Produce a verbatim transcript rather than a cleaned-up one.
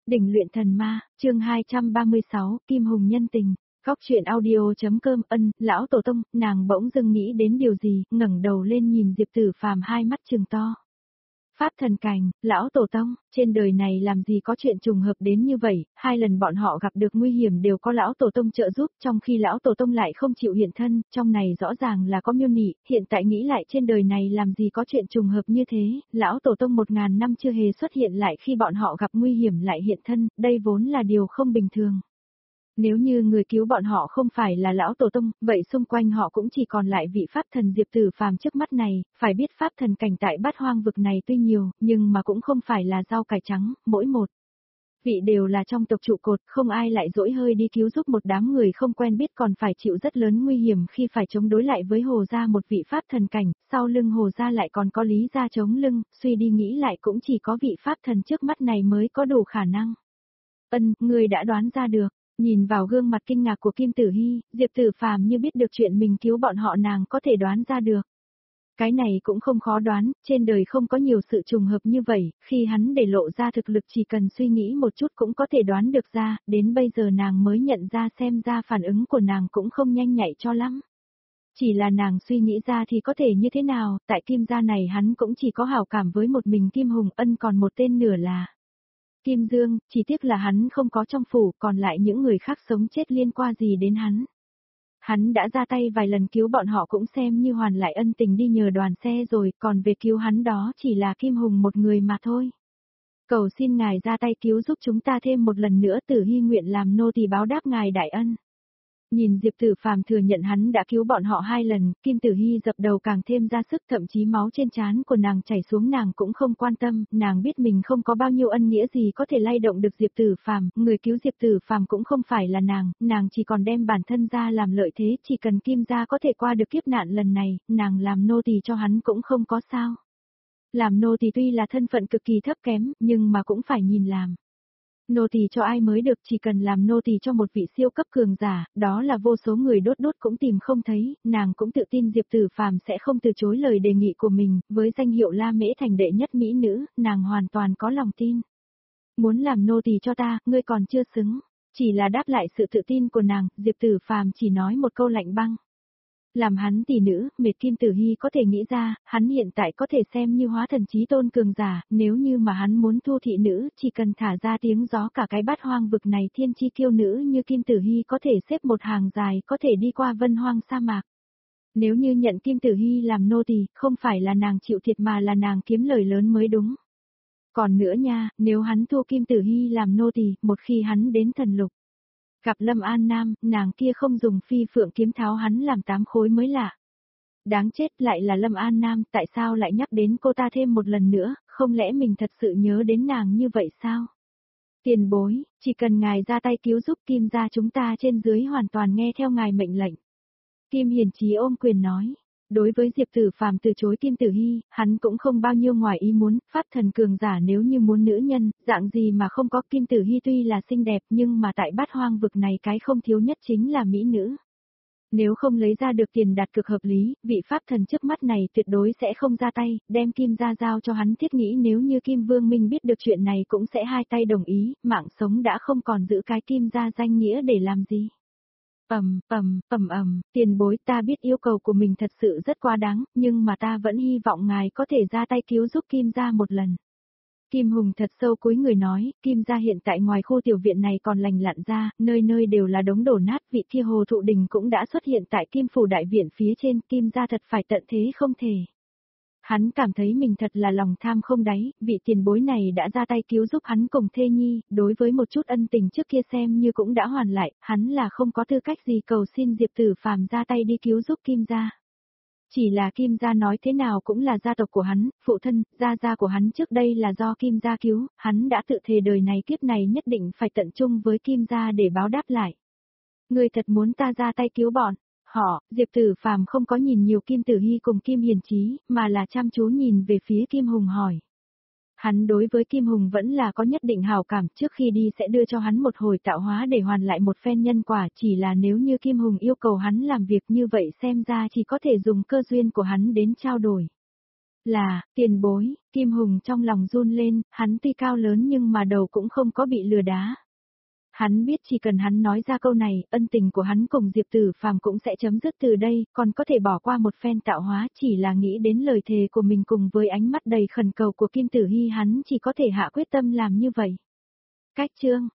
Đỉnh luyện thần ma, chương hai trăm ba mươi sáu, Kim Hùng nhân tình. Góc truyện audio.com. Ân, lão tổ tông, nàng bỗng dưng nghĩ đến điều gì, ngẩng đầu lên nhìn Diệp Tử Phàm hai mắt trừng to. Pháp thần cảnh, lão tổ tông, trên đời này làm gì có chuyện trùng hợp đến như vậy, hai lần bọn họ gặp được nguy hiểm đều có lão tổ tông trợ giúp, trong khi lão tổ tông lại không chịu hiện thân, trong này rõ ràng là có miêu nị, hiện tại nghĩ lại trên đời này làm gì có chuyện trùng hợp như thế, lão tổ tông một ngàn năm chưa hề xuất hiện lại khi bọn họ gặp nguy hiểm lại hiện thân, đây vốn là điều không bình thường. Nếu như người cứu bọn họ không phải là lão tổ tông, vậy xung quanh họ cũng chỉ còn lại vị pháp thần Diệp Tử Phàm trước mắt này, phải biết pháp thần cảnh tại bát hoang vực này tuy nhiều, nhưng mà cũng không phải là rau cải trắng, mỗi một vị đều là trong tộc trụ cột, không ai lại dỗi hơi đi cứu giúp một đám người không quen biết còn phải chịu rất lớn nguy hiểm khi phải chống đối lại với Hồ gia một vị pháp thần cảnh, sau lưng Hồ gia lại còn có Lý gia chống lưng, suy đi nghĩ lại cũng chỉ có vị pháp thần trước mắt này mới có đủ khả năng. Ân, người đã đoán ra được. Nhìn vào gương mặt kinh ngạc của Kim Tử Hi, Diệp Tử Phàm như biết được chuyện mình cứu bọn họ nàng có thể đoán ra được. Cái này cũng không khó đoán, trên đời không có nhiều sự trùng hợp như vậy, khi hắn để lộ ra thực lực chỉ cần suy nghĩ một chút cũng có thể đoán được ra, đến bây giờ nàng mới nhận ra xem ra phản ứng của nàng cũng không nhanh nhạy cho lắm. Chỉ là nàng suy nghĩ ra thì có thể như thế nào, tại Kim gia này hắn cũng chỉ có hảo cảm với một mình Kim Hùng Ân còn một tên nửa là Kim Dương, chỉ tiếc là hắn không có trong phủ, còn lại những người khác sống chết liên quan gì đến hắn. Hắn đã ra tay vài lần cứu bọn họ cũng xem như hoàn lại ân tình đi nhờ đoàn xe rồi, còn về cứu hắn đó chỉ là Kim Hùng một người mà thôi. Cầu xin ngài ra tay cứu giúp chúng ta thêm một lần nữa, Tử Hi nguyện làm nô tỳ báo đáp ngài đại ân. Nhìn Diệp Tử Phàm thừa nhận hắn đã cứu bọn họ hai lần, Kim Tử Hi dập đầu càng thêm ra sức, thậm chí máu trên trán của nàng chảy xuống nàng cũng không quan tâm, nàng biết mình không có bao nhiêu ân nghĩa gì có thể lay động được Diệp Tử Phàm, người cứu Diệp Tử Phàm cũng không phải là nàng, nàng chỉ còn đem bản thân ra làm lợi thế, chỉ cần Kim gia có thể qua được kiếp nạn lần này, nàng làm nô tỳ cho hắn cũng không có sao. Làm nô tỳ tuy là thân phận cực kỳ thấp kém, nhưng mà cũng phải nhìn làm. Nô tỳ cho ai mới được, chỉ cần làm nô tỳ cho một vị siêu cấp cường giả, đó là vô số người đốt đốt cũng tìm không thấy, nàng cũng tự tin Diệp Tử Phàm sẽ không từ chối lời đề nghị của mình, với danh hiệu La Mễ thành đệ nhất mỹ nữ, nàng hoàn toàn có lòng tin. Muốn làm nô tỳ cho ta, ngươi còn chưa xứng, chỉ là đáp lại sự tự tin của nàng, Diệp Tử Phàm chỉ nói một câu lạnh băng. Làm hắn tỷ nữ, mệt Kim Tử Hi có thể nghĩ ra, hắn hiện tại có thể xem như hóa thần chí tôn cường giả, nếu như mà hắn muốn thu thị nữ, chỉ cần thả ra tiếng gió cả cái bát hoang vực này thiên chi kiêu nữ như Kim Tử Hi có thể xếp một hàng dài, có thể đi qua vân hoang sa mạc. Nếu như nhận Kim Tử Hi làm nô tỳ, không phải là nàng chịu thiệt mà là nàng kiếm lời lớn mới đúng. Còn nữa nha, nếu hắn thu Kim Tử Hi làm nô tỳ, một khi hắn đến thần lục gặp Lâm An Nam, nàng kia không dùng phi phượng kiếm tháo hắn làm tám khối mới lạ. Đáng chết, lại là Lâm An Nam, tại sao lại nhắc đến cô ta thêm một lần nữa, không lẽ mình thật sự nhớ đến nàng như vậy sao? Tiền bối, chỉ cần ngài ra tay cứu giúp Kim gia chúng ta trên dưới hoàn toàn nghe theo ngài mệnh lệnh. Kim Hiền Chí ôm quyền nói. Đối với Diệp Tử Phàm từ chối Kim Tử Hi, hắn cũng không bao nhiêu ngoài ý muốn, pháp thần cường giả nếu như muốn nữ nhân, dạng gì mà không có. Kim Tử Hi tuy là xinh đẹp nhưng mà tại bát hoang vực này cái không thiếu nhất chính là mỹ nữ. Nếu không lấy ra được tiền đặt cược hợp lý, vị pháp thần trước mắt này tuyệt đối sẽ không ra tay, đem Kim gia giao cho hắn. Thiết nghĩ nếu như Kim Vương Minh biết được chuyện này cũng sẽ hai tay đồng ý, mạng sống đã không còn giữ cái Kim gia danh nghĩa để làm gì. Ầm, ầm, ầm ầm, tiền bối, ta biết yêu cầu của mình thật sự rất quá đáng, nhưng mà ta vẫn hy vọng ngài có thể ra tay cứu giúp Kim gia một lần. Kim Hùng thật sâu cúi người nói, Kim gia hiện tại ngoài khu tiểu viện này còn lành lặn ra, nơi nơi đều là đống đổ nát, vị kia Hồ Thụ Đình cũng đã xuất hiện tại Kim phủ đại viện phía trên, Kim gia thật phải tận thế không thể. Hắn cảm thấy mình thật là lòng tham không đáy, vị tiền bối này đã ra tay cứu giúp hắn cùng thê nhi, đối với một chút ân tình trước kia xem như cũng đã hoàn lại, hắn là không có tư cách gì cầu xin Diệp Tử Phàm ra tay đi cứu giúp Kim gia. Chỉ là Kim gia nói thế nào cũng là gia tộc của hắn, phụ thân, gia gia của hắn trước đây là do Kim gia cứu, hắn đã tự thề đời này kiếp này nhất định phải tận trung với Kim gia để báo đáp lại. Ngươi thật muốn ta ra tay cứu bọn họ? Diệp Tử Phàm không có nhìn nhiều Kim Tử Hi cùng Kim Hiền Chí, mà là chăm chú nhìn về phía Kim Hùng hỏi. Hắn đối với Kim Hùng vẫn là có nhất định hảo cảm, trước khi đi sẽ đưa cho hắn một hồi tạo hóa để hoàn lại một phen nhân quả, chỉ là nếu như Kim Hùng yêu cầu hắn làm việc như vậy xem ra chỉ có thể dùng cơ duyên của hắn đến trao đổi. Là, tiền bối, Kim Hùng trong lòng run lên, hắn tuy cao lớn nhưng mà đầu cũng không có bị lừa đá. Hắn biết chỉ cần hắn nói ra câu này, ân tình của hắn cùng Diệp Tử Phàm cũng sẽ chấm dứt từ đây, còn có thể bỏ qua một phen tạo hóa, chỉ là nghĩ đến lời thề của mình cùng với ánh mắt đầy khẩn cầu của Kim Tử Hy hắn chỉ có thể hạ quyết tâm làm như vậy. Cách chương